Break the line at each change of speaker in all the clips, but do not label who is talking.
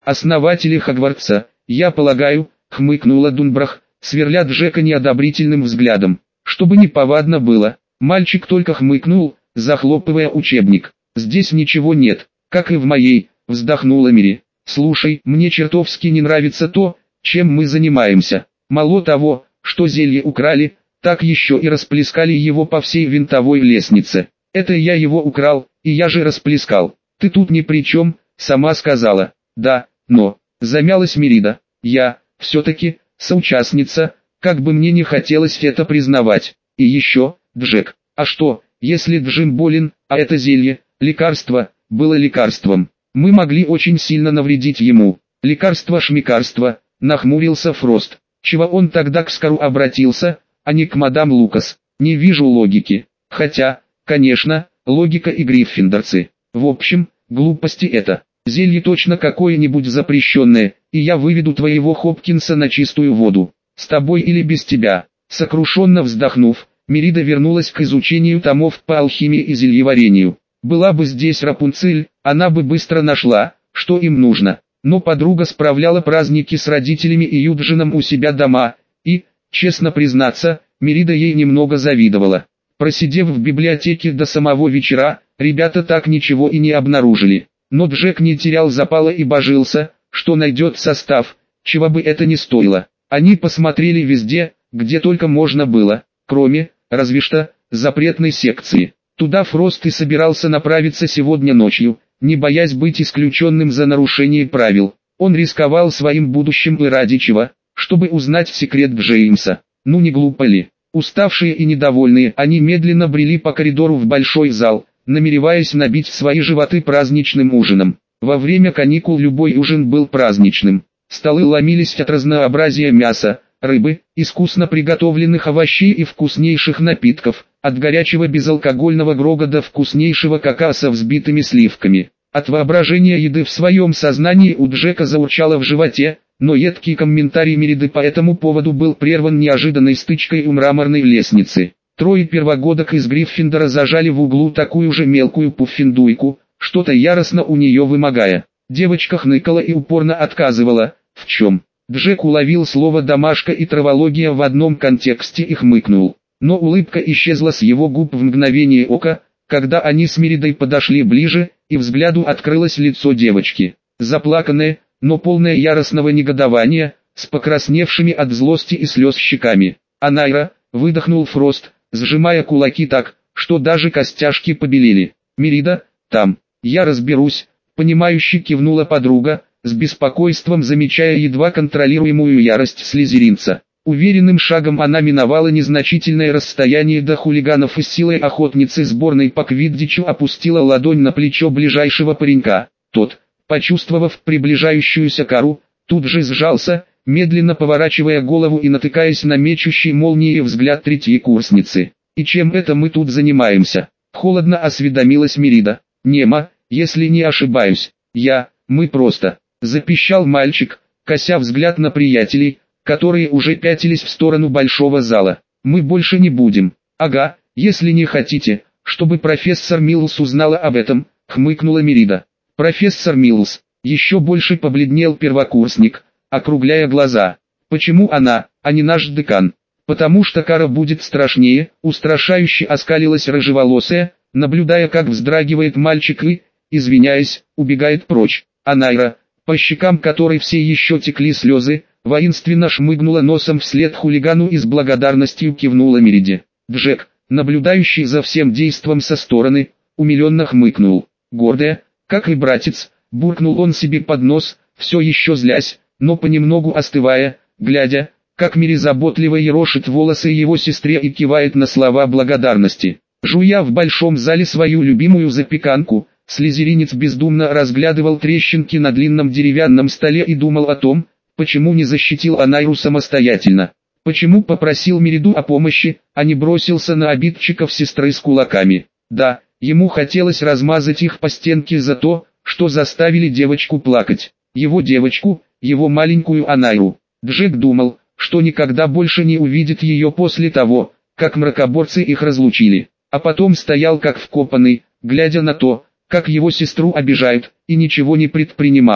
Основатели Хогвартса, я полагаю, хмыкнула Дунбрах, сверля Джека неодобрительным взглядом. Чтобы неповадно было, мальчик только хмыкнул, захлопывая учебник. Здесь ничего нет, как и в моей, вздохнула Мири. Слушай, мне чертовски не нравится то, чем мы занимаемся. Мало того, что зелье украли, так еще и расплескали его по всей винтовой лестнице. Это я его украл, и я же расплескал. Ты тут ни при чем, сама сказала. Да, но, замялась Мирида, я, все-таки, соучастница, как бы мне не хотелось это признавать. И еще, Джек, а что, если Джим болен, а это зелье, лекарство, было лекарством? Мы могли очень сильно навредить ему. Лекарство-шмекарство, нахмурился Фрост. Чего он тогда к Скару обратился, а не к мадам Лукас? Не вижу логики. Хотя, конечно, логика и гриффиндорцы. В общем, глупости это. Зелье точно какое-нибудь запрещенное, и я выведу твоего Хопкинса на чистую воду. С тобой или без тебя. Сокрушенно вздохнув, Мирида вернулась к изучению томов по алхимии и зельеварению. Была бы здесь Рапунцель, она бы быстро нашла, что им нужно. Но подруга справляла праздники с родителями и Юджином у себя дома, и, честно признаться, Мирида ей немного завидовала. Просидев в библиотеке до самого вечера, ребята так ничего и не обнаружили. Но Джек не терял запала и божился, что найдет состав, чего бы это ни стоило. Они посмотрели везде, где только можно было, кроме, разве что, запретной секции. Туда Фрост и собирался направиться сегодня ночью, не боясь быть исключенным за нарушение правил. Он рисковал своим будущим и ради чего, чтобы узнать секрет Джеймса. Ну не глупо ли? Уставшие и недовольные, они медленно брели по коридору в большой зал, намереваясь набить свои животы праздничным ужином. Во время каникул любой ужин был праздничным. Столы ломились от разнообразия мяса, рыбы, искусно приготовленных овощей и вкуснейших напитков, от горячего безалкогольного грога до вкуснейшего какао со взбитыми сливками. От воображения еды в своем сознании у Джека заурчало в животе, но едкий комментарий Мириды по этому поводу был прерван неожиданной стычкой у мраморной лестницы. Трое первогодок из Гриффиндора зажали в углу такую же мелкую пуффиндуйку, что-то яростно у нее вымогая. Девочка хныкала и упорно отказывала, в чем. Джек уловил слово «домашка» и «травология» в одном контексте и хмыкнул. Но улыбка исчезла с его губ в мгновение ока, когда они с Миридой подошли ближе, и взгляду открылось лицо девочки. Заплаканное, но полное яростного негодования, с покрасневшими от злости и слез щеками. «Анайра», — выдохнул Фрост, сжимая кулаки так, что даже костяшки побелели. «Мирида, там, я разберусь», — понимающе кивнула подруга, с беспокойством замечая едва контролируемую ярость слизеринца. Уверенным шагом она миновала незначительное расстояние до хулиганов и с силой охотницы сборной по квиддичу опустила ладонь на плечо ближайшего паренька. Тот, почувствовав приближающуюся кару, тут же сжался, медленно поворачивая голову и натыкаясь на мечущий молнией взгляд третьекурсницы. «И чем это мы тут занимаемся?» — холодно осведомилась Мирида. «Нема, если не ошибаюсь. Мы просто...» — запищал мальчик, кося взгляд на приятелей, которые уже пятились в сторону большого зала. «Мы больше не будем». «Ага, если не хотите, чтобы профессор Миллс узнала об этом», — хмыкнула Мирида. «Профессор Миллс». Еще больше побледнел первокурсник, округляя глаза. «Почему она, а не наш декан?» «Потому что кара будет страшнее», — устрашающе оскалилась рыжеволосая, наблюдая, как вздрагивает мальчик и, извиняясь, убегает прочь. А Найра, по щекам которой все еще текли слезы, воинственно шмыгнула носом вслед хулигану и с благодарностью кивнула Мириде. Джек, наблюдающий за всем действом со стороны, умиленно хмыкнул. «Гордая, как и братец», — буркнул он себе под нос, все еще злясь, но понемногу остывая, глядя, как Мири заботливо ерошит волосы его сестре и кивает на слова благодарности. Жуя в большом зале свою любимую запеканку, слизеринец бездумно разглядывал трещинки на длинном деревянном столе и думал о том, почему не защитил Анайру самостоятельно. Почему попросил Мириду о помощи, а не бросился на обидчиков сестры с кулаками. Да, ему хотелось размазать их по стенке за то, что заставили девочку плакать. Его девочку, его маленькую Анайру. Джек думал, что никогда больше не увидит ее после того, как мракоборцы их разлучили. А потом стоял как вкопанный, глядя на то, как его сестру обижают, и ничего не предпринимал.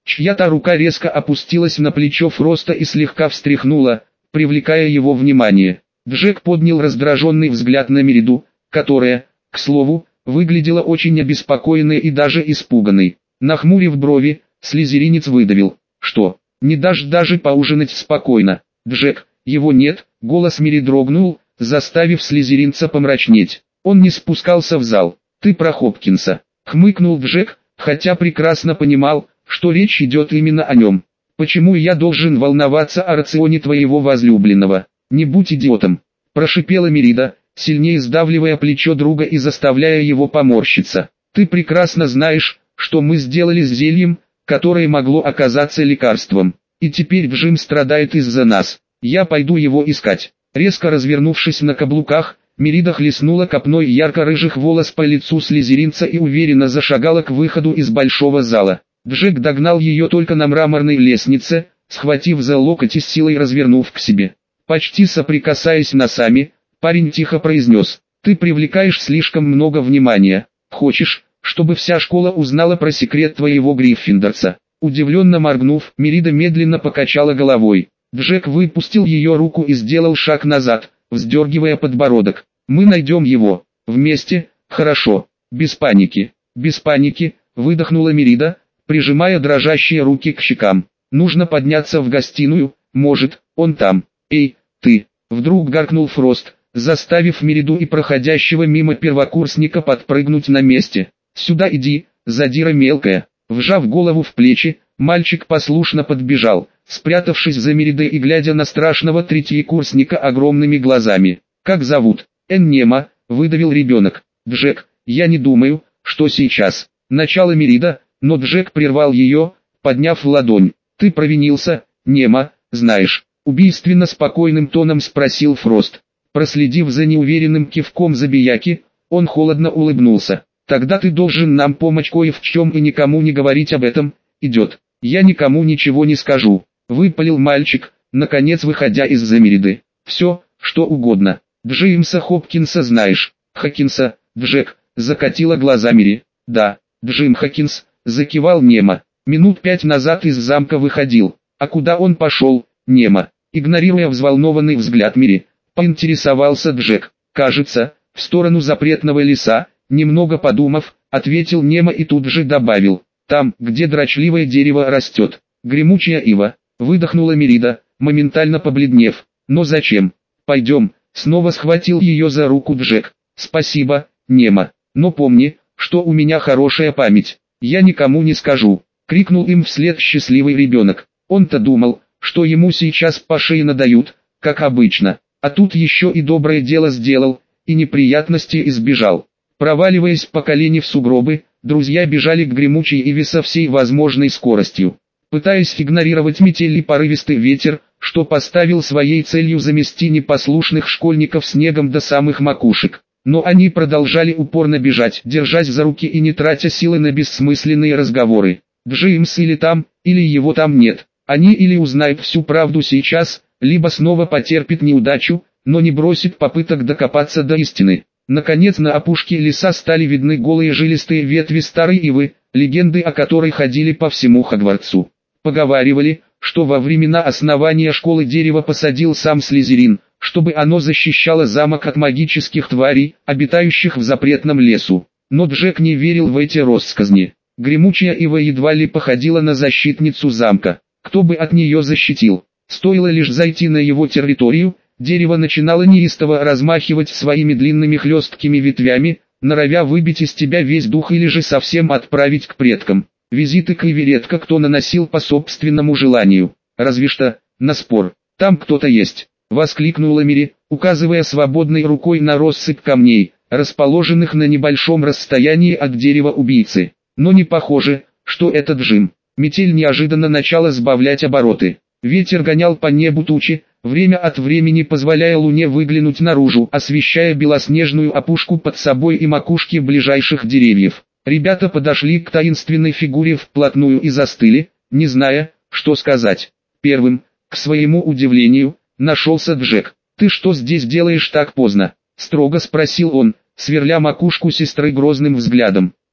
Чья-то рука резко опустилась на плечо Фроста и слегка встряхнула, привлекая его внимание. Джек поднял раздраженный взгляд на Мериду, которая, к слову, выглядела очень обеспокоенной и даже испуганной. Нахмурив брови, слизеринец выдавил: «Что, не дашь даже поужинать спокойно?» «Джек, его нет», — голос Мериды дрогнул, заставив слизеринца помрачнеть. Он не спускался в зал. «Ты про Хопкинса», — хмыкнул Джек, хотя прекрасно понимал, что речь идет именно о нем. «Почему я должен волноваться о рационе твоего возлюбленного? Не будь идиотом», — прошипела Мерида, сильнее сдавливая плечо друга и заставляя его поморщиться. «Ты прекрасно знаешь, что мы сделали с зельем, которое могло оказаться лекарством, и теперь Джим страдает из-за нас. Я пойду его искать». Резко развернувшись на каблуках, Мерида хлестнула копной ярко-рыжих волос по лицу слизеринца и уверенно зашагала к выходу из большого зала. Джек догнал ее только на мраморной лестнице, схватив за локоть и с силой развернув к себе. Почти соприкасаясь носами, парень тихо произнес: «Ты привлекаешь слишком много внимания. Хочешь, чтобы вся школа узнала про секрет твоего Гриффиндорца?» Удивленно моргнув, Мерида медленно покачала головой. Джек выпустил ее руку и сделал шаг назад, вздергивая подбородок. «Мы найдем его. Вместе, хорошо. Без паники». «Без паники», выдохнула Мерида, прижимая дрожащие руки к щекам. «Нужно подняться в гостиную, может, он там». «Эй, ты!» Вдруг гаркнул Фрост, заставив Мериду и проходящего мимо первокурсника подпрыгнуть на месте. «Сюда иди, задира мелкая». Вжав голову в плечи, мальчик послушно подбежал, спрятавшись за Меридой и глядя на страшного третьекурсника огромными глазами. «Как зовут?» «Эннема», выдавил ребенок. «Джек, я не думаю, что сейчас». Начало Мерида, но Джек прервал ее, подняв ладонь. «Ты провинился, Нема, знаешь?» Убийственно спокойным тоном спросил Фрост. Проследив за неуверенным кивком забияки, он холодно улыбнулся. «Тогда ты должен нам помочь кое в чем и никому не говорить об этом. Идет». «Я никому ничего не скажу», — выпалил мальчик, наконец выходя из-за Мериды. «Все, что угодно. Джеймса Хопкинса знаешь?» «Хокинса», Джек, закатила глаза Мери. «Да, Джим Хокинс», закивал Нема. «Минут 5 назад из замка выходил. А куда он пошел?» «Нема», игнорируя взволнованный взгляд Мери, поинтересовался Джек. «Кажется, в сторону запретного леса», немного подумав, ответил Нема и тут же добавил: «Там, где дрочливое дерево растет». «Гремучая ива», выдохнула Мерида, моментально побледнев. «Но зачем?» «Пойдем», снова схватил ее за руку Джек. «Спасибо, Нема, но помни, что у меня хорошая память. Я никому не скажу», крикнул им вслед счастливый ребенок. Он-то думал, что ему сейчас по шее надают, как обычно, а тут еще и доброе дело сделал, и неприятности избежал. Проваливаясь по колени в сугробы, друзья бежали к гремучей иве со всей возможной скоростью, пытаясь игнорировать метель и порывистый ветер, что поставил своей целью замести непослушных школьников снегом до самых макушек. Но они продолжали упорно бежать, держась за руки и не тратя силы на бессмысленные разговоры. Джеймс или там, или его там нет. Они или узнают всю правду сейчас, либо снова потерпит неудачу, но не бросит попыток докопаться до истины. Наконец на опушке леса стали видны голые жилистые ветви старой ивы, легенды о которой ходили по всему Хогвартсу. Поговаривали, что во времена основания школы дерево посадил сам Слизерин, чтобы оно защищало замок от магических тварей, обитающих в запретном лесу. Но Джек не верил в эти россказни. Гремучая ива едва ли походила на защитницу замка. Кто бы от нее защитил? Стоило лишь зайти на его территорию, дерево начинало неистово размахивать своими длинными хлесткими ветвями, норовя выбить из тебя весь дух или же совсем отправить к предкам. Визиты к иве редко кто наносил по собственному желанию, разве что на спор. «Там кто-то есть», — воскликнула Мери, указывая свободной рукой на россыпь камней, расположенных на небольшом расстоянии от дерева убийцы. Но не похоже, что это Джим. Метель неожиданно начала сбавлять обороты. Ветер гонял по небу тучи, время от времени позволяя луне выглянуть наружу, освещая белоснежную опушку под собой и макушки ближайших деревьев. Ребята подошли к таинственной фигуре вплотную и застыли, не зная, что сказать. Первым, к своему удивлению, нашелся Джек. «Ты что здесь делаешь так поздно?» — строго спросил он, сверля макушку сестры грозным взглядом.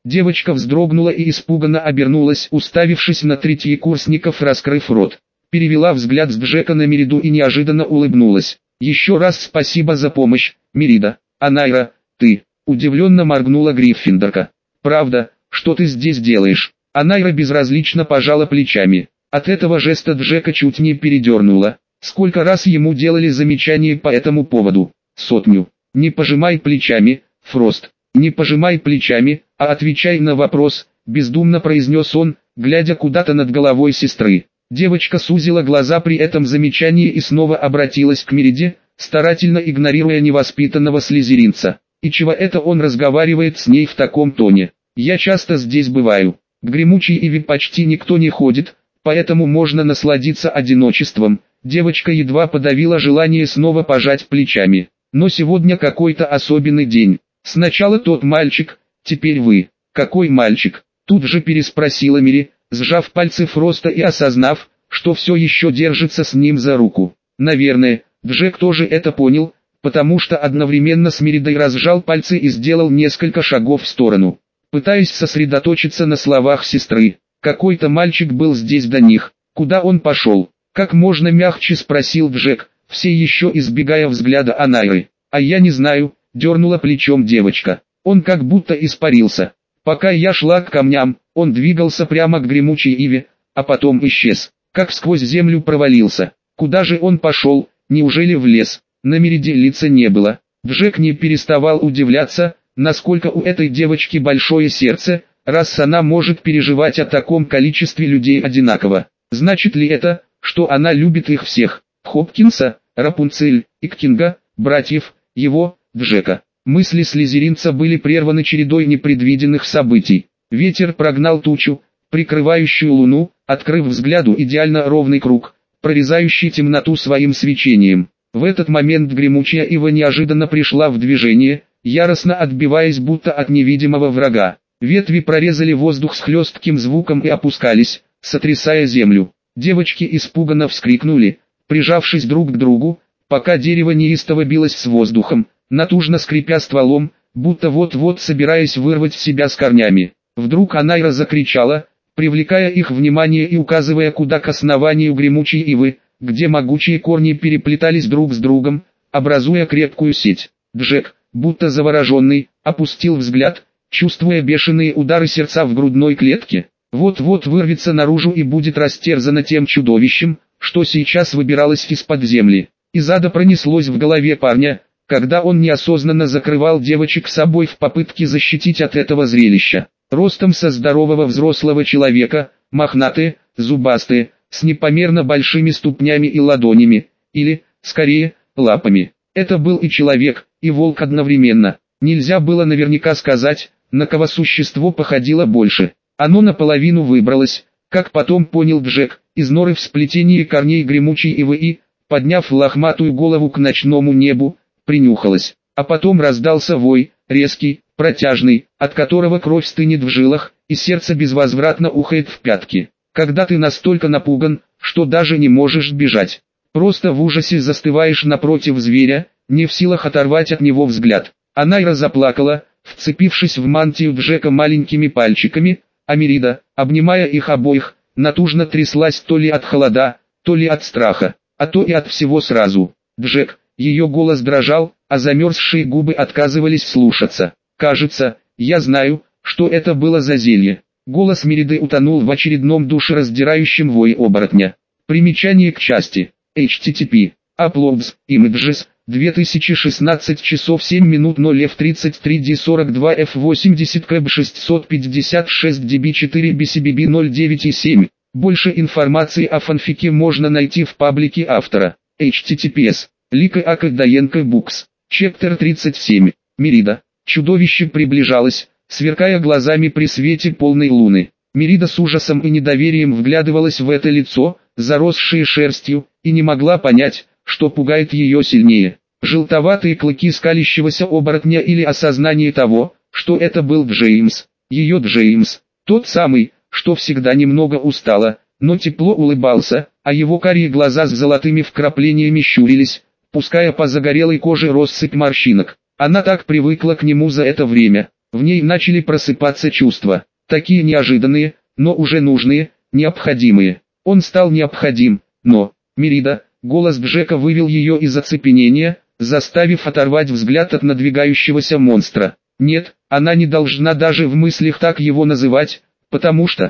Девочка вздрогнула и испуганно обернулась, уставившись на третьекурсников, раскрыв рот. Перевела взгляд с Джека на Мериду и неожиданно улыбнулась. «Еще раз спасибо за помощь, Мерида. А Найра, ты?» Удивленно моргнула Гриффиндорка. «Правда, что ты здесь делаешь?» А Найра безразлично пожала плечами. От этого жеста Джека чуть не передернула. Сколько раз ему делали замечания по этому поводу? 100. «Не пожимай плечами, Фрост. Не пожимай плечами, а отвечай на вопрос», бездумно произнес он, глядя куда-то над головой сестры. Девочка сузила глаза при этом замечании и снова обратилась к Мериде, старательно игнорируя невоспитанного слизеринца. «И чего это он разговаривает с ней в таком тоне? Я часто здесь бываю. К гремучей иве почти никто не ходит, поэтому можно насладиться одиночеством». Девочка едва подавила желание снова пожать плечами. «Но сегодня какой-то особенный день. Сначала тот мальчик, теперь вы». «Какой мальчик?» Тут же переспросила Мири, сжав пальцы Фроста и осознав, что все еще держится с ним за руку. Наверное, Джек тоже это понял, потому что одновременно с Меридой разжал пальцы и сделал несколько шагов в сторону, пытаясь сосредоточиться на словах сестры. «Какой-то мальчик был здесь до них. Куда он пошел?» Как можно мягче спросил Джек, все еще избегая взгляда Анайры. «А я не знаю», дернула плечом девочка. «Он как будто испарился. Пока я шла к камням, он двигался прямо к гремучей иве, а потом исчез, как сквозь землю провалился. Куда же он пошел? Неужели в лес?» На Мериде лица не было. Джек не переставал удивляться, насколько у этой девочки большое сердце, раз она может переживать о таком количестве людей одинаково. Значит ли это, что она любит их всех? Хопкинса, Рапунцель, Иккинга, братьев, его, Джека. Мысли слизеринца были прерваны чередой непредвиденных событий. Ветер прогнал тучу, прикрывающую луну, открыв взгляду идеально ровный круг, прорезающий темноту своим свечением. В этот момент гремучая ива неожиданно пришла в движение, яростно отбиваясь будто от невидимого врага. Ветви прорезали воздух с хлестким звуком и опускались, сотрясая землю. Девочки испуганно вскрикнули, прижавшись друг к другу, пока дерево неистово билось с воздухом, натужно скрипя стволом, будто вот-вот собираясь вырвать себя с корнями. Вдруг Анайра закричала, привлекая их внимание и указывая куда к основанию гремучей ивы, где могучие корни переплетались друг с другом, образуя крепкую сеть. Джек, будто завороженный, опустил взгляд, чувствуя бешеные удары сердца в грудной клетке. Вот-вот вырвется наружу и будет растерзано тем чудовищем, что сейчас выбиралось из-под земли. Из ада пронеслось в голове парня, когда он неосознанно закрывал девочек собой в попытке защитить от этого зрелища. Ростом со здорового взрослого человека, мохнатые, зубастые, с непомерно большими ступнями и ладонями, или, скорее, лапами. Это был и человек, и волк одновременно. Нельзя было наверняка сказать, на кого существо походило больше. Оно наполовину выбралось, как потом понял Джек, из норы в сплетении корней гремучей ивы и, подняв лохматую голову к ночному небу, принюхалось. А потом раздался вой, резкий, протяжный, от которого кровь стынет в жилах, и сердце безвозвратно ухает в пятки. Когда ты настолько напуган, что даже не можешь бежать, просто в ужасе застываешь напротив зверя, не в силах оторвать от него взгляд. Анайра заплакала, вцепившись в мантию Джека маленькими пальчиками, а Мерида, обнимая их обоих, натужно тряслась то ли от холода, то ли от страха, а то и от всего сразу. «Джек», ее голос дрожал, а замерзшие губы отказывались слушаться. «Кажется, я знаю, что это было за зелье». Голос Мериды утонул в очередном душераздирающем вое оборотня. Примечание к части. http. Uploads, Images, 2016 часов 7 минут 0 f33 d42 f80 kb 656 db4 bcbb 09,7. Больше информации о фанфике можно найти в паблике автора. https. Лика Акадаенко Букс. Чептер 37. Мерида. Чудовище приближалось, сверкая глазами при свете полной луны. Мерида с ужасом и недоверием вглядывалась в это лицо, заросшее шерстью, и не могла понять, что пугает ее сильнее. Желтоватые клыки скалящегося оборотня или осознание того, что это был Джеймс. Ее Джеймс. Тот самый, что всегда немного устало, но тепло улыбался, а его карие глаза с золотыми вкраплениями щурились, пуская по загорелой коже россыпь морщинок. Она так привыкла к нему за это время. В ней начали просыпаться чувства, такие неожиданные, но уже нужные, необходимые. Он стал необходим, но... Мерида, голос Джека вывел ее из оцепенения, заставив оторвать взгляд от надвигающегося монстра. Нет, она не должна даже в мыслях так его называть, потому что,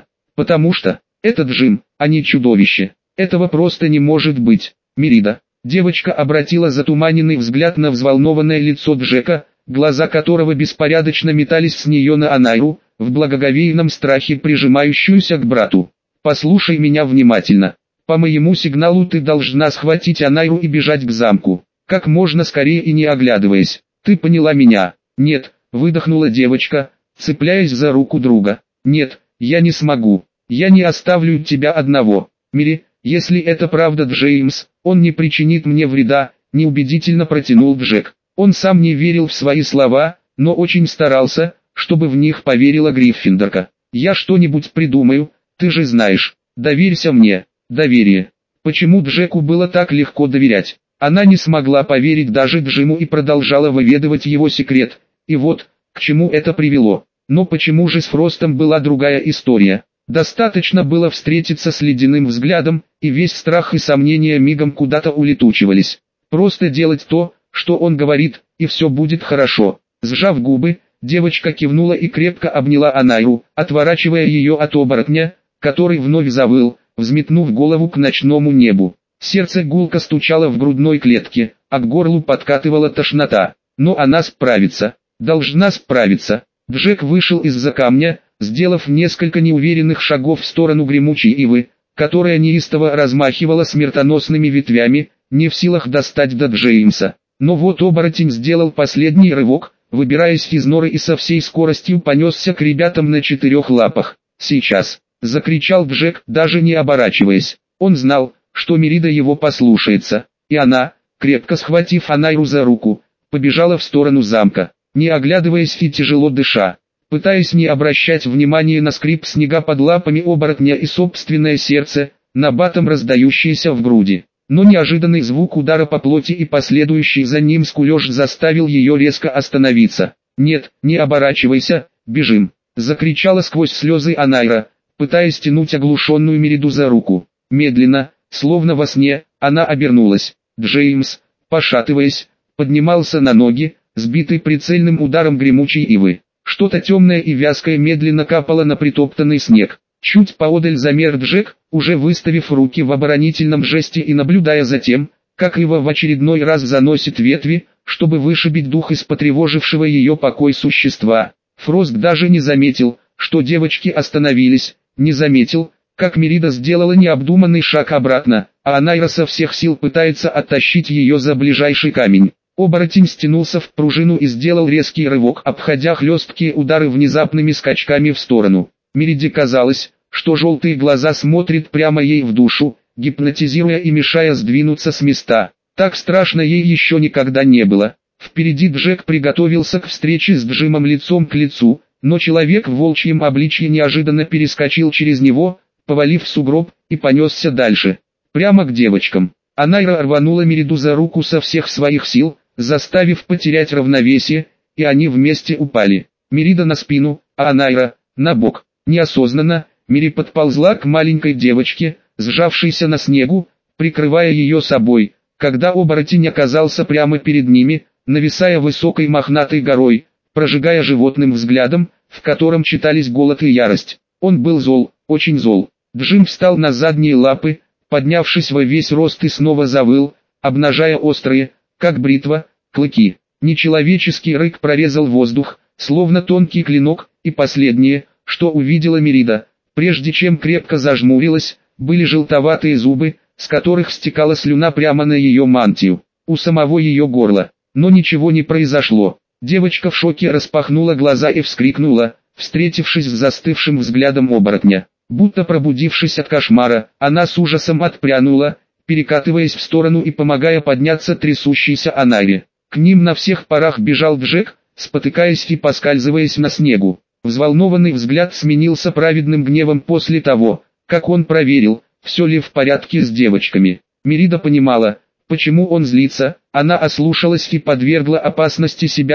это Джим, а не чудовище. Этого просто не может быть. Мерида. Девочка обратила затуманенный взгляд на взволнованное лицо Джека, глаза которого беспорядочно метались с нее на Анайру, в благоговейном страхе прижимающуюся к брату. «Послушай меня внимательно. По моему сигналу ты должна схватить Анайру и бежать к замку. Как можно скорее и не оглядываясь. Ты поняла меня?» «Нет», выдохнула девочка, цепляясь за руку друга. «Нет, я не смогу. Я не оставлю тебя одного. Мири, если это правда Джеймс, он не причинит мне вреда», неубедительно протянул Джек. Он сам не верил в свои слова, но очень старался, чтобы в них поверила Гриффиндорка. «Я что-нибудь придумаю, ты же знаешь. Доверься мне». Доверие. Почему Джеку было так легко доверять? Она не смогла поверить даже Джиму и продолжала выведывать его секрет. И вот, к чему это привело. Но почему же с Фростом была другая история? Достаточно было встретиться с ледяным взглядом, и весь страх и сомнения мигом куда-то улетучивались. Просто делать то, что он говорит, и все будет хорошо. Сжав губы, девочка кивнула и крепко обняла Анайру, отворачивая ее от оборотня, который вновь завыл, взметнув голову к ночному небу. Сердце гулко стучало в грудной клетке, а к горлу подкатывала тошнота. Но она справится, должна справиться. Джек вышел из-за камня, сделав несколько неуверенных шагов в сторону гремучей ивы, которая неистово размахивала смертоносными ветвями, не в силах достать до Джеймса. Но вот оборотень сделал последний рывок, выбираясь из норы и со всей скоростью понесся к ребятам на 4 лапах. «Сейчас!» — закричал Джек, даже не оборачиваясь. Он знал, что Мерида его послушается, и она, крепко схватив Анайру за руку, побежала в сторону замка, не оглядываясь и тяжело дыша, пытаясь не обращать внимания на скрип снега под лапами оборотня и собственное сердце, набатом раздающееся в груди. Но неожиданный звук удара по плоти и последующий за ним скулёж заставил ее резко остановиться. «Нет, не оборачивайся, бежим!» — закричала сквозь слезы Анайра, пытаясь тянуть оглушенную Мериду за руку. Медленно, словно во сне, она обернулась. Джеймс, пошатываясь, поднимался на ноги, сбитый прицельным ударом гремучей ивы. Что-то темное и вязкое медленно капало на притоптанный снег. Чуть поодаль замер Джек, уже выставив руки в оборонительном жесте и наблюдая за тем, как ива в очередной раз заносит ветви, чтобы вышибить дух из потревожившего ее покой существа. Фрост даже не заметил, что девочки остановились, не заметил, как Мерида сделала необдуманный шаг обратно, а Анайра со всех сил пытается оттащить ее за ближайший камень. Оборотень стянулся в пружину и сделал резкий рывок, обходя хлесткие удары внезапными скачками в сторону. Мериде казалось, что желтые глаза смотрят прямо ей в душу, гипнотизируя и мешая сдвинуться с места. Так страшно ей еще никогда не было. Впереди Джек приготовился к встрече с Джимом лицом к лицу, но человек в волчьем обличье неожиданно перескочил через него, повалив в сугроб, и понесся дальше, прямо к девочкам. Анайра рванула Мериду за руку со всех своих сил, заставив потерять равновесие, и они вместе упали. Мерида на спину, а Анайра на бок. Неосознанно, Мири подползла к маленькой девочке, сжавшейся на снегу, прикрывая ее собой, когда оборотень оказался прямо перед ними, нависая высокой мохнатой горой, прожигая животным взглядом, в котором читались голод и ярость. Он был зол, очень зол. Джим встал на задние лапы, поднявшись во весь рост и снова завыл, обнажая острые, как бритва, клыки. Нечеловеческий рык прорезал воздух, словно тонкий клинок, и последнее, что увидела Мерида, прежде чем крепко зажмурилась, были желтоватые зубы, с которых стекала слюна прямо на ее мантию, у самого ее горла. Но ничего не произошло. Девочка в шоке распахнула глаза и вскрикнула, встретившись с застывшим взглядом оборотня. Будто пробудившись от кошмара, она с ужасом отпрянула, перекатываясь в сторону и помогая подняться трясущейся Анайре. К ним на всех парах бежал Джек, спотыкаясь и поскальзываясь на снегу. Взволнованный взгляд сменился праведным гневом после того, как он проверил, все ли в порядке с девочками. Мерида понимала, почему он злится, она ослушалась и подвергла опасности себя и,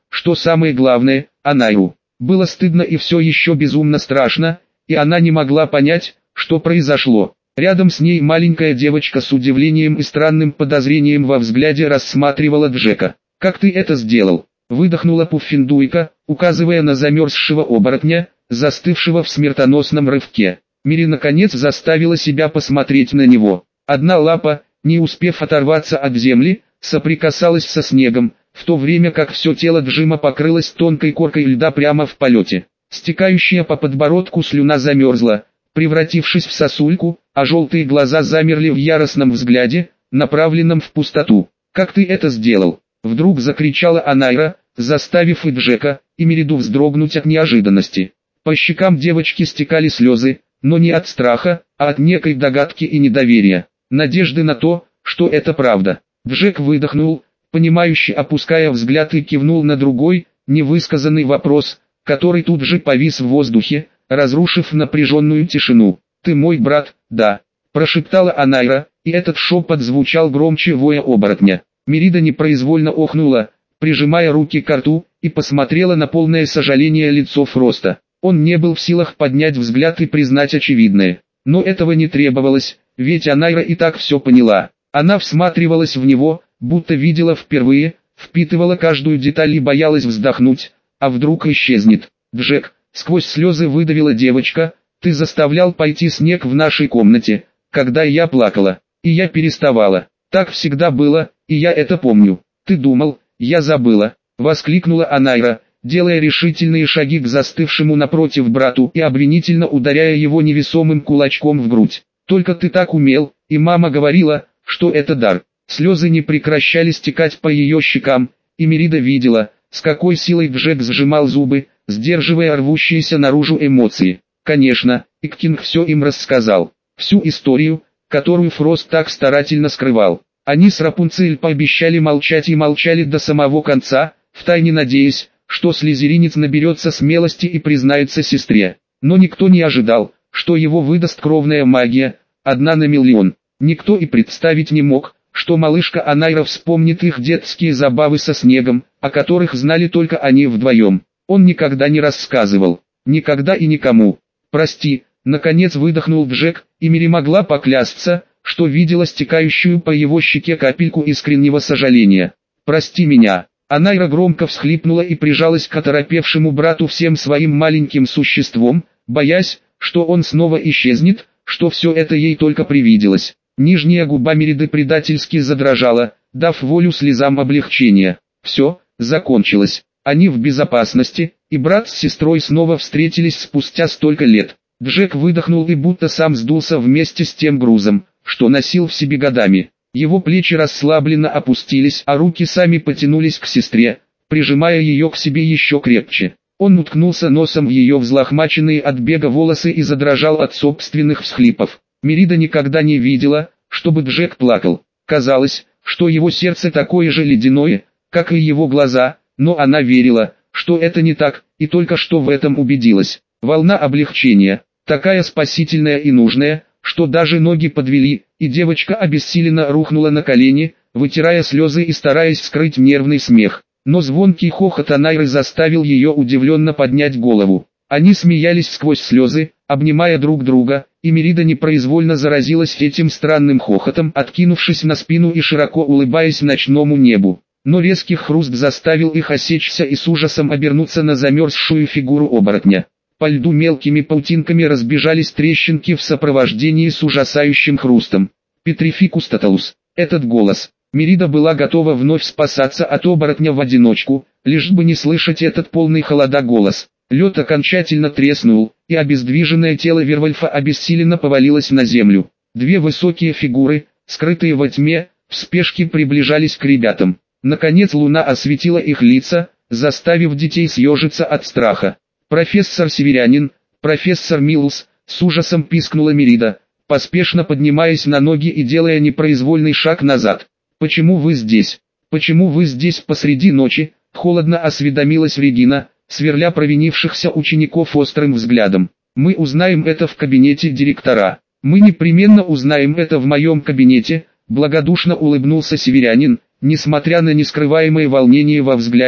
что самое главное, Анайру. Было стыдно и все еще безумно страшно, и она не могла понять, что произошло. Рядом с ней маленькая девочка с удивлением и странным подозрением во взгляде рассматривала Джека. «Как ты это сделал?» — выдохнула Пуффиндуйка, указывая на замерзшего оборотня, застывшего в смертоносном рывке. Мири наконец заставила себя посмотреть на него. Одна лапа, не успев оторваться от земли, соприкасалась со снегом, в то время как все тело Джима покрылось тонкой коркой льда прямо в полете. Стекающая по подбородку слюна замерзла, превратившись в сосульку, а желтые глаза замерли в яростном взгляде, направленном в пустоту. «Как ты это сделал?» — вдруг закричала Анайра, заставив и Джека, и Мериду вздрогнуть от неожиданности. По щекам девочки стекали слезы, но не от страха, а от некой догадки и недоверия, надежды на то, что это правда. Джек выдохнул, понимающе опуская взгляд, и кивнул на другой, невысказанный вопрос, который тут же повис в воздухе, разрушив напряженную тишину. «Ты мой брат, да?» – прошептала Анайра, и этот шепот звучал громче воя оборотня. Мерида непроизвольно охнула, прижимая руки к рту, и посмотрела на полное сожаление лицо Фроста. Он не был в силах поднять взгляд и признать очевидное. Но этого не требовалось, ведь Анайра и так все поняла. Она всматривалась в него, будто видела впервые, впитывала каждую деталь и боялась вздохнуть, а вдруг исчезнет. «Джек», — сквозь слезы выдавила девочка, — «ты заставлял пойти снег в нашей комнате, когда я плакала, и я переставала. Так всегда было, и я это помню. Ты думал, я забыла», — воскликнула Анайра, делая решительные шаги к застывшему напротив брату и обвинительно ударяя его невесомым кулачком в грудь. «Только ты так умел, и мама говорила, что это дар». Слезы не прекращали стекать по ее щекам, и Мерида видела, с какой силой Джек сжимал зубы, сдерживая рвущиеся наружу эмоции. Конечно, Иккинг все им рассказал. Всю историю, которую Фрост так старательно скрывал. Они с Рапунцель пообещали молчать и молчали до самого конца, втайне надеясь, что слизеринец наберется смелости и признается сестре. Но никто не ожидал, что его выдаст кровная магия, 1 на миллион. Никто и представить не мог, что малышка Анайра вспомнит их детские забавы со снегом, о которых знали только они вдвоем. Он никогда не рассказывал. Никогда и никому. «Прости», — наконец выдохнул Джек, и Мири могла поклясться, что видела стекающую по его щеке капельку искреннего сожаления. «Прости меня». Анайра громко всхлипнула и прижалась к оторопевшему брату всем своим маленьким существом, боясь, что он снова исчезнет, что все это ей только привиделось. Нижняя губа Мериды предательски задрожала, дав волю слезам облегчения. Все, закончилось. Они в безопасности, и брат с сестрой снова встретились спустя столько лет. Джек выдохнул и будто сам сдулся вместе с тем грузом, что носил в себе годами. Его плечи расслабленно опустились, а руки сами потянулись к сестре, прижимая ее к себе еще крепче. Он уткнулся носом в ее взлохмаченные от бега волосы и задрожал от собственных всхлипов. Мерида никогда не видела, чтобы Джек плакал. Казалось, что его сердце такое же ледяное, как и его глаза, но она верила, что это не так, и только что в этом убедилась. Волна облегчения, такая спасительная и нужная, что даже ноги подвели, и девочка обессиленно рухнула на колени, вытирая слезы и стараясь скрыть нервный смех. Но звонкий хохот Анайры заставил ее удивленно поднять голову. Они смеялись сквозь слезы, обнимая друг друга, и Мерида непроизвольно заразилась этим странным хохотом, откинувшись на спину и широко улыбаясь ночному небу. Но резкий хруст заставил их осечься и с ужасом обернуться на замерзшую фигуру оборотня. По льду мелкими паутинками разбежались трещинки в сопровождении с ужасающим хрустом. «Петрификус тоталус». Этот голос. Мерида была готова вновь спасаться от оборотня в одиночку, лишь бы не слышать этот полный холода голос. Лед окончательно треснул, и обездвиженное тело Вервольфа обессиленно повалилось на землю. Две высокие фигуры, скрытые во тьме, в спешке приближались к ребятам. Наконец луна осветила их лица, заставив детей съежиться от страха. «Профессор Северянин, профессор Миллс», — с ужасом пискнула Мерида, поспешно поднимаясь на ноги и делая непроизвольный шаг назад. «Почему вы здесь? Почему вы здесь посреди ночи?» — холодно осведомилась Регина, сверля провинившихся учеников острым взглядом. «Мы узнаем это в кабинете директора. Мы непременно узнаем это в моем кабинете», — благодушно улыбнулся Северянин, несмотря на нескрываемое волнение во взгляде,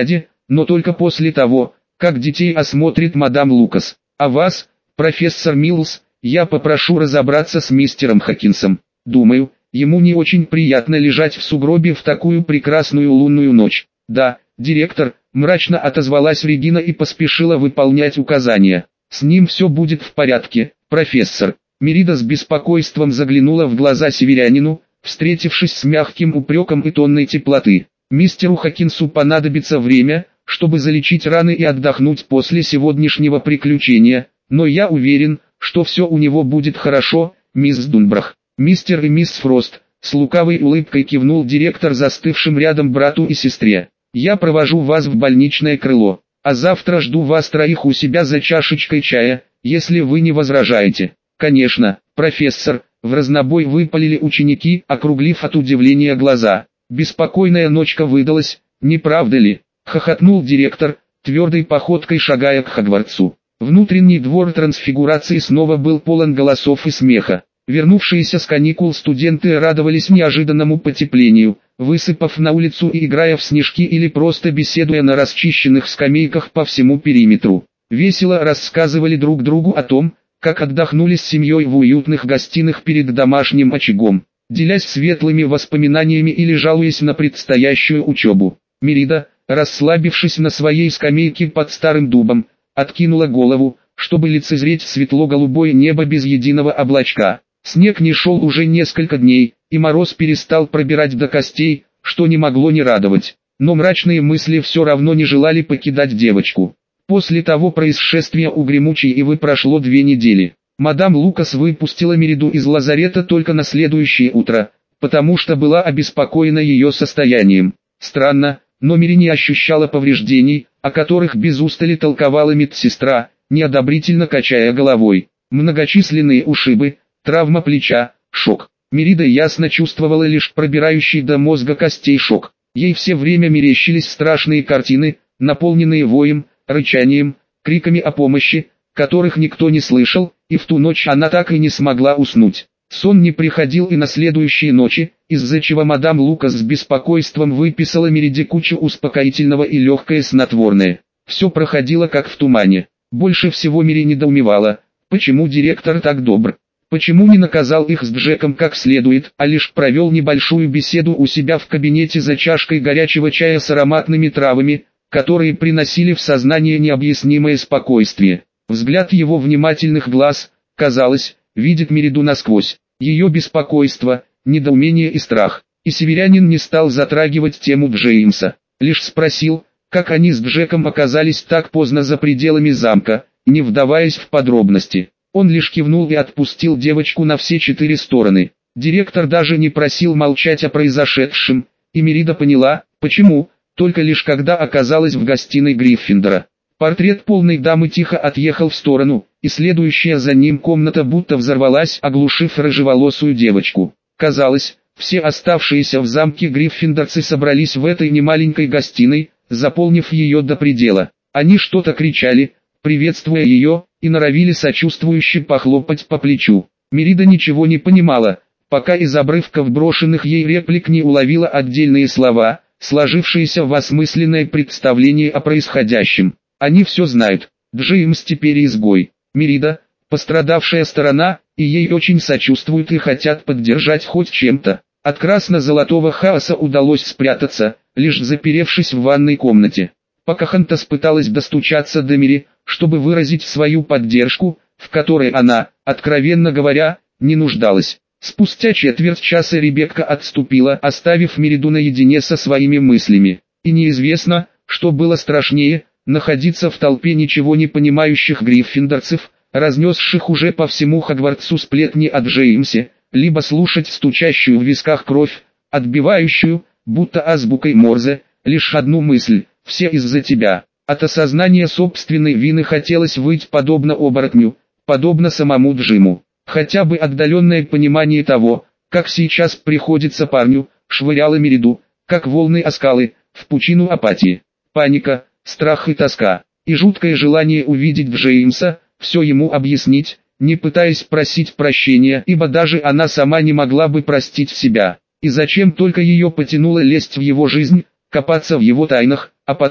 но только после того, как детей осмотрит мадам Лукас. А вас, профессор Миллс, я попрошу разобраться с мистером Хокинсом. Думаю, ему не очень приятно лежать в сугробе в такую прекрасную лунную ночь. Да, директор, мрачно отозвалась Регина и поспешила выполнять указания. С ним все будет в порядке, профессор. Мерида с беспокойством заглянула в глаза северянину, встретившись с мягким упреком и тонной теплоты. Мистеру Хокинсу понадобится время, чтобы залечить раны и отдохнуть после сегодняшнего приключения, но я уверен, что все у него будет хорошо, мисс Дунбрах. Мистер и мисс Фрост, с лукавой улыбкой кивнул директор застывшим рядом брату и сестре. Я провожу вас в больничное крыло, а завтра жду вас троих у себя за чашечкой чая, если вы не возражаете. Конечно, профессор, в разнобой выпалили ученики, округлив от удивления глаза. Беспокойная ночка выдалась, не правда ли? Хохотнул директор, твердой походкой шагая к Хогвартсу. Внутренний двор трансфигурации снова был полон голосов и смеха. Вернувшиеся с каникул студенты радовались неожиданному потеплению, высыпав на улицу и играя в снежки или просто беседуя на расчищенных скамейках по всему периметру. Весело рассказывали друг другу о том, как отдохнули с семьей в уютных гостиных перед домашним очагом, делясь светлыми воспоминаниями или жалуясь на предстоящую учебу. Мерида, расслабившись на своей скамейке под старым дубом, откинула голову, чтобы лицезреть светло-голубое небо без единого облачка. Снег не шел уже несколько дней, и мороз перестал пробирать до костей, что не могло не радовать. Но мрачные мысли все равно не желали покидать девочку. После того происшествия у Гремучей Ивы прошло 2 недели. Мадам Лукас выпустила Мериду из лазарета только на следующее утро, потому что была обеспокоена ее состоянием. Странно, но Мери не ощущала повреждений, о которых без устали толковала медсестра, неодобрительно качая головой. Многочисленные ушибы, травма плеча, шок. Мерида ясно чувствовала лишь пробирающий до мозга костей шок. Ей все время мерещились страшные картины, наполненные воем, рычанием, криками о помощи, которых никто не слышал, и в ту ночь она так и не смогла уснуть. Сон не приходил и на следующие ночи, из-за чего мадам Лукас с беспокойством выписала Мериде кучу успокоительного и легкое снотворное. Все проходило как в тумане. Больше всего Мери недоумевала, почему директор так добр. Почему не наказал их с Джеком как следует, а лишь провел небольшую беседу у себя в кабинете за чашкой горячего чая с ароматными травами, которые приносили в сознание необъяснимое спокойствие. Взгляд его внимательных глаз, казалось, видит Мериду насквозь. Ее беспокойство, недоумение и страх. И северянин не стал затрагивать тему Джеймса. Лишь спросил, как они с Джеком оказались так поздно за пределами замка, не вдаваясь в подробности. Он лишь кивнул и отпустил девочку на все 4 стороны. Директор даже не просил молчать о произошедшем, и Мерида поняла, почему, только лишь когда оказалась в гостиной Гриффиндора. Портрет полной дамы тихо отъехал в сторону, и следующая за ним комната будто взорвалась, оглушив рыжеволосую девочку. Казалось, все оставшиеся в замке гриффиндорцы собрались в этой немаленькой гостиной, заполнив ее до предела. Они что-то кричали, приветствуя ее, и норовили сочувствующе похлопать по плечу. Мерида ничего не понимала, пока из обрывков брошенных ей реплик не уловила отдельные слова, сложившиеся в осмысленное представление о происходящем. Они все знают. Джеймс теперь изгой. Мерида, пострадавшая сторона, и ей очень сочувствуют и хотят поддержать хоть чем-то. От красно-золотого хаоса удалось спрятаться, лишь заперевшись в ванной комнате. Покахонтас пыталась достучаться до Мери, чтобы выразить свою поддержку, в которой она, откровенно говоря, не нуждалась. Спустя четверть часа Ребекка отступила, оставив Мериду наедине со своими мыслями. И неизвестно, что было страшнее, находиться в толпе ничего не понимающих гриффиндорцев, разнесших уже по всему Хогвартсу сплетни о Джеймсе, либо слушать стучащую в висках кровь, отбивающую, будто азбукой Морзе, лишь одну мысль: «Все из-за тебя». От осознания собственной вины хотелось выть подобно оборотню, подобно самому Джиму. Хотя бы отдаленное понимание того, как сейчас приходится парню, швыряло Мериду, как волны о скалы, в пучину апатии. Паника, страх и тоска, и жуткое желание увидеть Джеймса, все ему объяснить, не пытаясь просить прощения, ибо даже она сама не могла бы простить себя. И зачем только ее потянуло лезть в его жизнь, копаться в его тайнах, а потом,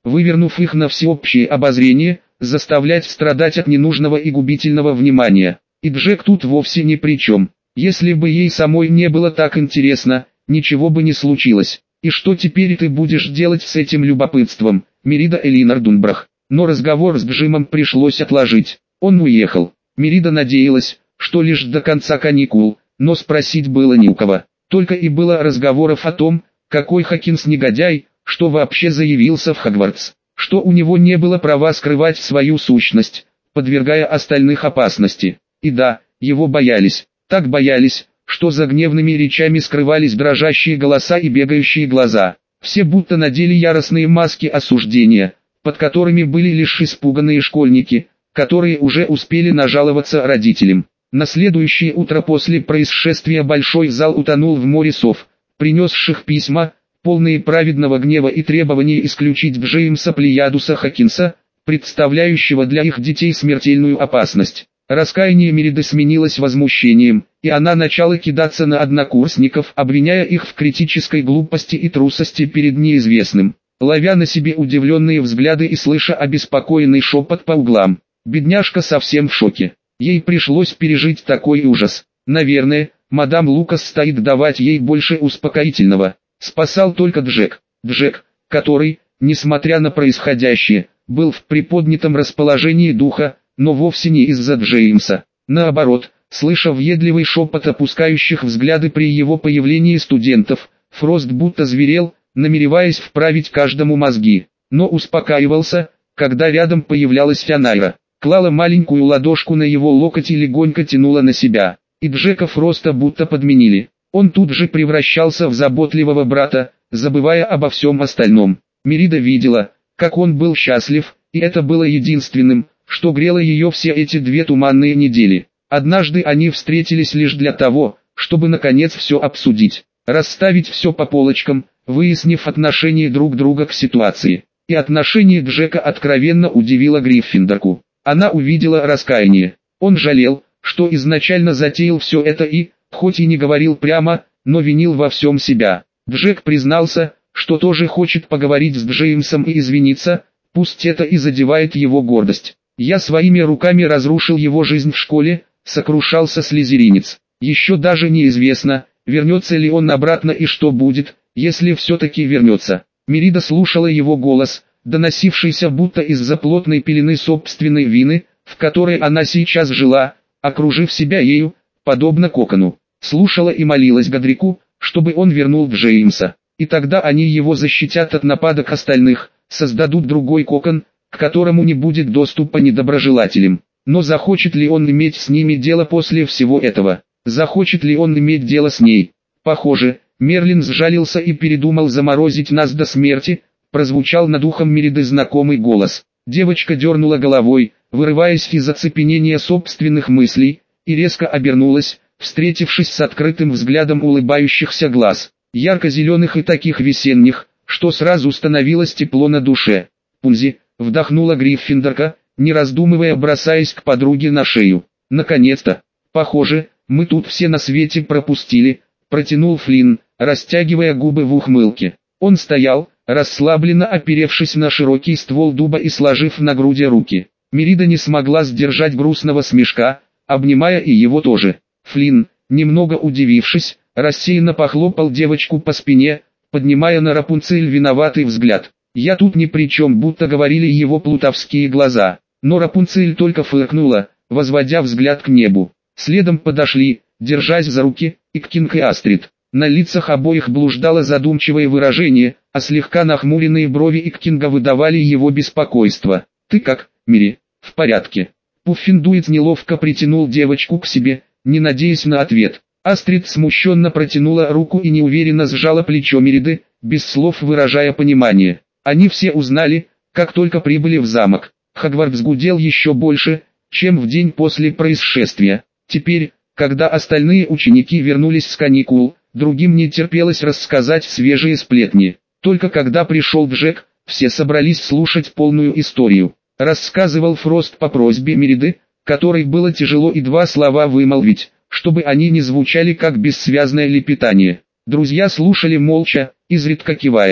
вывернув их на всеобщее обозрение, заставлять страдать от ненужного и губительного внимания. И Джек тут вовсе ни при чем. Если бы ей самой не было так интересно, ничего бы не случилось. И что теперь ты будешь делать с этим любопытством, Мерида Элинор Дунбрах? Но разговор с Джимом пришлось отложить. Он уехал. Мерида надеялась, что лишь до конца каникул, но спросить было не у кого. Только и было разговоров о том, какой Хокинс негодяй, что вообще заявился в Хогвартс, что у него не было права скрывать свою сущность, подвергая остальных опасности. И да, его боялись, так боялись, что за гневными речами скрывались дрожащие голоса и бегающие глаза. Все будто надели яростные маски осуждения, под которыми были лишь испуганные школьники, которые уже успели нажаловаться родителям. На следующее утро после происшествия большой зал утонул в море сов, принесших письма, полные праведного гнева и требования исключить Джеймса Плеядуса Хокинса, представляющего для их детей смертельную опасность. Раскаяние Мериды сменилось возмущением, и она начала кидаться на однокурсников, обвиняя их в критической глупости и трусости перед неизвестным, ловя на себе удивленные взгляды и слыша обеспокоенный шепот по углам. Бедняжка совсем в шоке. Ей пришлось пережить такой ужас. Наверное, мадам Лукас стоит давать ей больше успокоительного. Спасал только Джек. Джек, который, несмотря на происходящее, был в приподнятом расположении духа, но вовсе не из-за Джеймса. Наоборот, слыша въедливый шепот опускающих взгляды при его появлении студентов, Фрост будто зверел, намереваясь вправить каждому мозги. Но успокаивался, когда рядом появлялась Фианайра, клала маленькую ладошку на его локоть и легонько тянула на себя. И Джека Фроста будто подменили. Он тут же превращался в заботливого брата, забывая обо всем остальном. Мерида видела, как он был счастлив, и это было единственным, что грело ее все эти 2 туманные недели. Однажды они встретились лишь для того, чтобы наконец все обсудить, расставить все по полочкам, выяснив отношение друг друга к ситуации. И отношение Джека откровенно удивило Гриффиндорку. Она увидела раскаяние. Он жалел, что изначально затеял все это и, хоть и не говорил прямо, но винил во всем себя. Джек признался, что тоже хочет поговорить с Джеймсом и извиниться, пусть это и задевает его гордость. «Я своими руками разрушил его жизнь в школе», — сокрушался слизеринец. «Еще даже неизвестно, вернется ли он обратно и что будет, если все-таки вернется». Мерида слушала его голос, доносившийся будто из-за плотной пелены собственной вины, в которой она сейчас жила, окружив себя ею, подобно кокону. Слушала и молилась Годрику, чтобы он вернул Джеймса. И тогда они его защитят от нападок остальных, создадут другой кокон, к которому не будет доступа недоброжелателям. Но захочет ли он иметь с ними дело после всего этого? Захочет ли он иметь дело с ней? Похоже, Мерлин сжалился и передумал заморозить нас до смерти, прозвучал над ухом Мериды знакомый голос. Девочка дернула головой, вырываясь из оцепенения собственных мыслей, и резко обернулась, встретившись с открытым взглядом улыбающихся глаз, ярко-зеленых и таких весенних, что сразу становилось тепло на душе. «Пунзи», — вдохнула Гриффиндорка, не раздумывая бросаясь к подруге на шею. «Наконец-то! Похоже, мы тут все на свете пропустили», — протянул Флинн, растягивая губы в ухмылке. Он стоял, расслабленно оперевшись на широкий ствол дуба и сложив на груди руки. Мерида не смогла сдержать грустного смешка, обнимая и его тоже. Флинн, немного удивившись, рассеянно похлопал девочку по спине, поднимая на Рапунцель виноватый взгляд. «Я тут ни при чем», будто говорили его плутовские глаза. Но Рапунцель только фыркнула, возводя взгляд к небу. Следом подошли, держась за руки, и Иккинг и Астрид. На лицах обоих блуждало задумчивое выражение, а слегка нахмуренные брови Иккинга выдавали его беспокойство. «Ты как, Мири?» «В порядке». Пуффиндуйц неловко притянул девочку к себе, не надеясь на ответ. Астрид смущенно протянула руку и неуверенно сжала плечо Мериды, без слов выражая понимание. Они все узнали, как только прибыли в замок. Хогвартс гудел еще больше, чем в день после происшествия. Теперь, когда остальные ученики вернулись с каникул, другим не терпелось рассказать свежие сплетни. Только когда пришел Джек, все собрались слушать полную историю. Рассказывал Фрост по просьбе Мериды, которой было тяжело и 2 слова вымолвить, чтобы они не звучали как бессвязное лепетание. Друзья слушали молча, изредка кивая.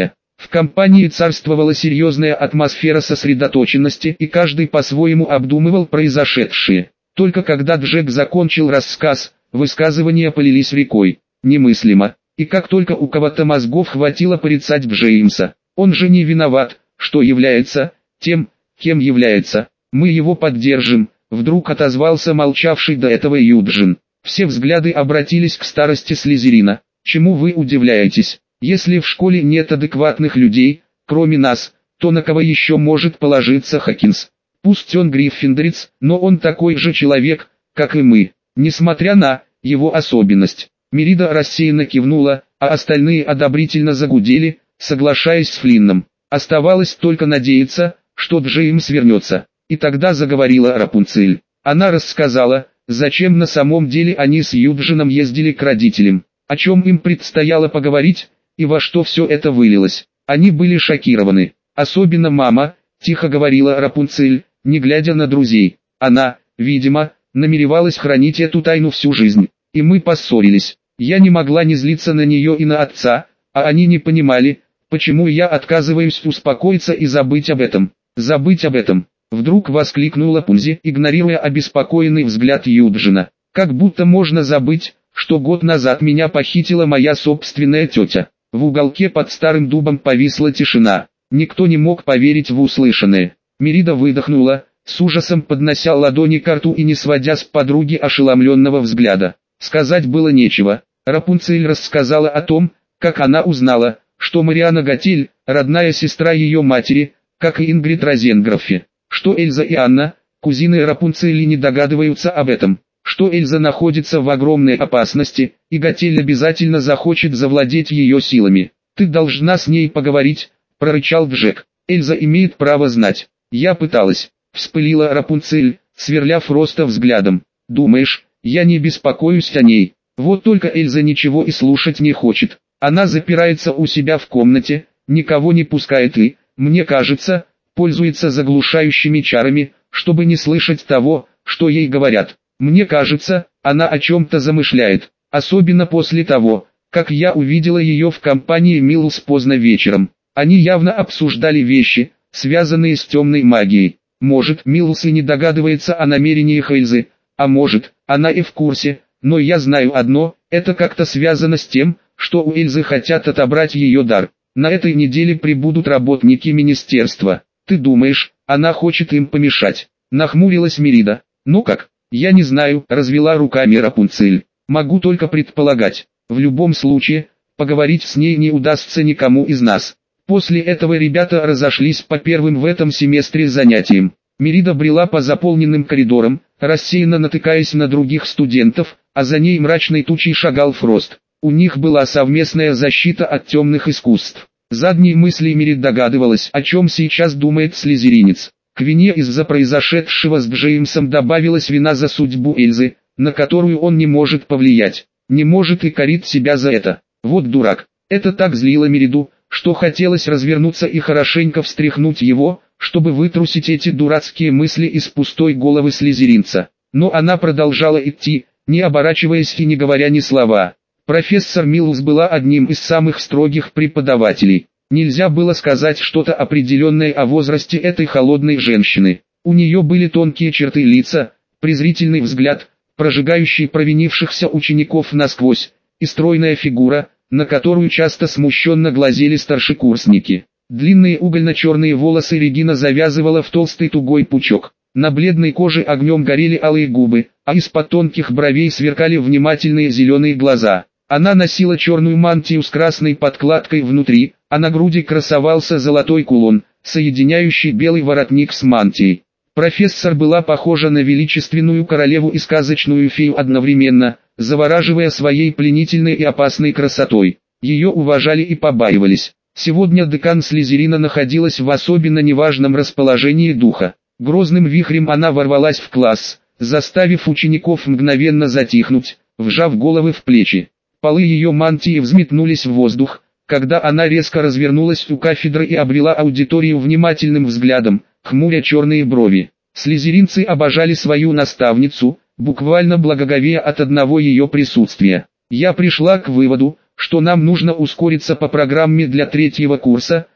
В компании царствовала серьезная атмосфера сосредоточенности, и каждый по-своему обдумывал произошедшее. Только когда Джек закончил рассказ, высказывания полились рекой. Немыслимо. И как только у кого-то мозгов хватило порицать Джеймса. Он же не виноват, что является тем, кем является. Мы его поддержим, вдруг отозвался молчавший до этого Юджин. Все взгляды обратились к старости Слизерина. Чему вы удивляетесь? Если в школе нет адекватных людей, кроме нас, то на кого еще может положиться Хокинс? Пусть он гриффиндорец, но он такой же человек, как и мы, несмотря на его особенность. Мерида рассеянно кивнула, а остальные одобрительно загудели, соглашаясь с Флинном. Оставалось только надеяться, что Джеймс вернется. И тогда заговорила Рапунцель. Она рассказала, зачем на самом деле они с Юджином ездили к родителям, о чем им предстояло поговорить, и во что все это вылилось. Они были шокированы. Особенно мама, тихо говорила Рапунцель, не глядя на друзей. Она, видимо, намеревалась хранить эту тайну всю жизнь. И мы поссорились. Я не могла не злиться на нее и на отца, а они не понимали, почему я отказываюсь успокоиться и забыть об этом. Забыть об этом. Вдруг воскликнула Пунзи, игнорируя обеспокоенный взгляд Юджина. Как будто можно забыть, что год назад меня похитила моя собственная тетя. В уголке под старым дубом повисла тишина. Никто не мог поверить в услышанное. Мерида выдохнула, с ужасом поднося ладони к рту и не сводя с подруги ошеломленного взгляда. Сказать было нечего. Рапунцель рассказала о том, как она узнала, что Мариана Готель, родная сестра ее матери, как и Ингрид Розенграффи, что Эльза и Анна, кузины Рапунцели, не догадываются об этом, что Эльза находится в огромной опасности, и Готель обязательно захочет завладеть ее силами. «Ты должна с ней поговорить», — прорычал Джек. «Эльза имеет право знать». «Я пыталась», — вспылила Рапунцель, сверля Фроста взглядом. «Думаешь, я не беспокоюсь о ней? Вот только Эльза ничего и слушать не хочет. Она запирается у себя в комнате, никого не пускает и, мне кажется, пользуется заглушающими чарами, чтобы не слышать того, что ей говорят. Мне кажется, она о чем-то замышляет, особенно после того, как я увидела ее в компании Миллс поздно вечером. Они явно обсуждали вещи, связанные с темной магией. Может, Миллс и не догадывается о намерениях Эльзы, а может, она и в курсе, но я знаю одно, это как-то связано с тем, что у Эльзы хотят отобрать ее дар. На этой неделе прибудут работники министерства. Ты думаешь, она хочет им помешать?» Нахмурилась Мерида. «Ну как? Я не знаю», — развела руками Рапунцель. «Могу только предполагать. В любом случае, поговорить с ней не удастся никому из нас». После этого ребята разошлись по первым в этом семестре занятиям. Мерида брела по заполненным коридорам, рассеянно натыкаясь на других студентов, а за ней мрачной тучей шагал Фрост. У них была совместная защита от темных искусств. Задней мыслью Мерид догадывалась, о чем сейчас думает слизеринец. К вине из-за произошедшего с Джеймсом добавилась вина за судьбу Эльзы, на которую он не может повлиять. Не может и корит себя за это. Вот дурак. Это так злило Мериду, что хотелось развернуться и хорошенько встряхнуть его, чтобы вытрусить эти дурацкие мысли из пустой головы слизеринца. Но она продолжала идти, не оборачиваясь и не говоря ни слова. Профессор Миллс была одним из самых строгих преподавателей. Нельзя было сказать что-то определенное о возрасте этой холодной женщины. У нее были тонкие черты лица, презрительный взгляд, прожигающий провинившихся учеников насквозь, и стройная фигура, на которую часто смущенно глазели старшекурсники. Длинные угольно-черные волосы Регина завязывала в толстый тугой пучок. На бледной коже огнем горели алые губы, а из-под тонких бровей сверкали внимательные зеленые глаза. Она носила черную мантию с красной подкладкой внутри, а на груди красовался золотой кулон, соединяющий белый воротник с мантией. Профессор была похожа на величественную королеву и сказочную фею одновременно, завораживая своей пленительной и опасной красотой. Ее уважали и побаивались. Сегодня декан Слизерина находилась в особенно неважном расположении духа. Грозным вихрем она ворвалась в класс, заставив учеников мгновенно затихнуть, вжав головы в плечи. Полы ее мантии взметнулись в воздух, когда она резко развернулась у кафедры и обвела аудиторию внимательным взглядом, хмуря черные брови. Слизеринцы обожали свою наставницу, буквально благоговея от одного ее присутствия. «Я пришла к выводу, что нам нужно ускориться по программе для 3-го курса»,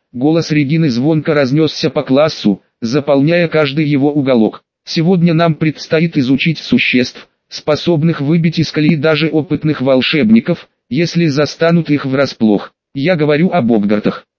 Голос Регины звонко разнесся по классу, заполняя каждый его уголок. Сегодня нам предстоит изучить существ, способных выбить из колеи даже опытных волшебников, если застанут их врасплох. Я говорю об Боггартах.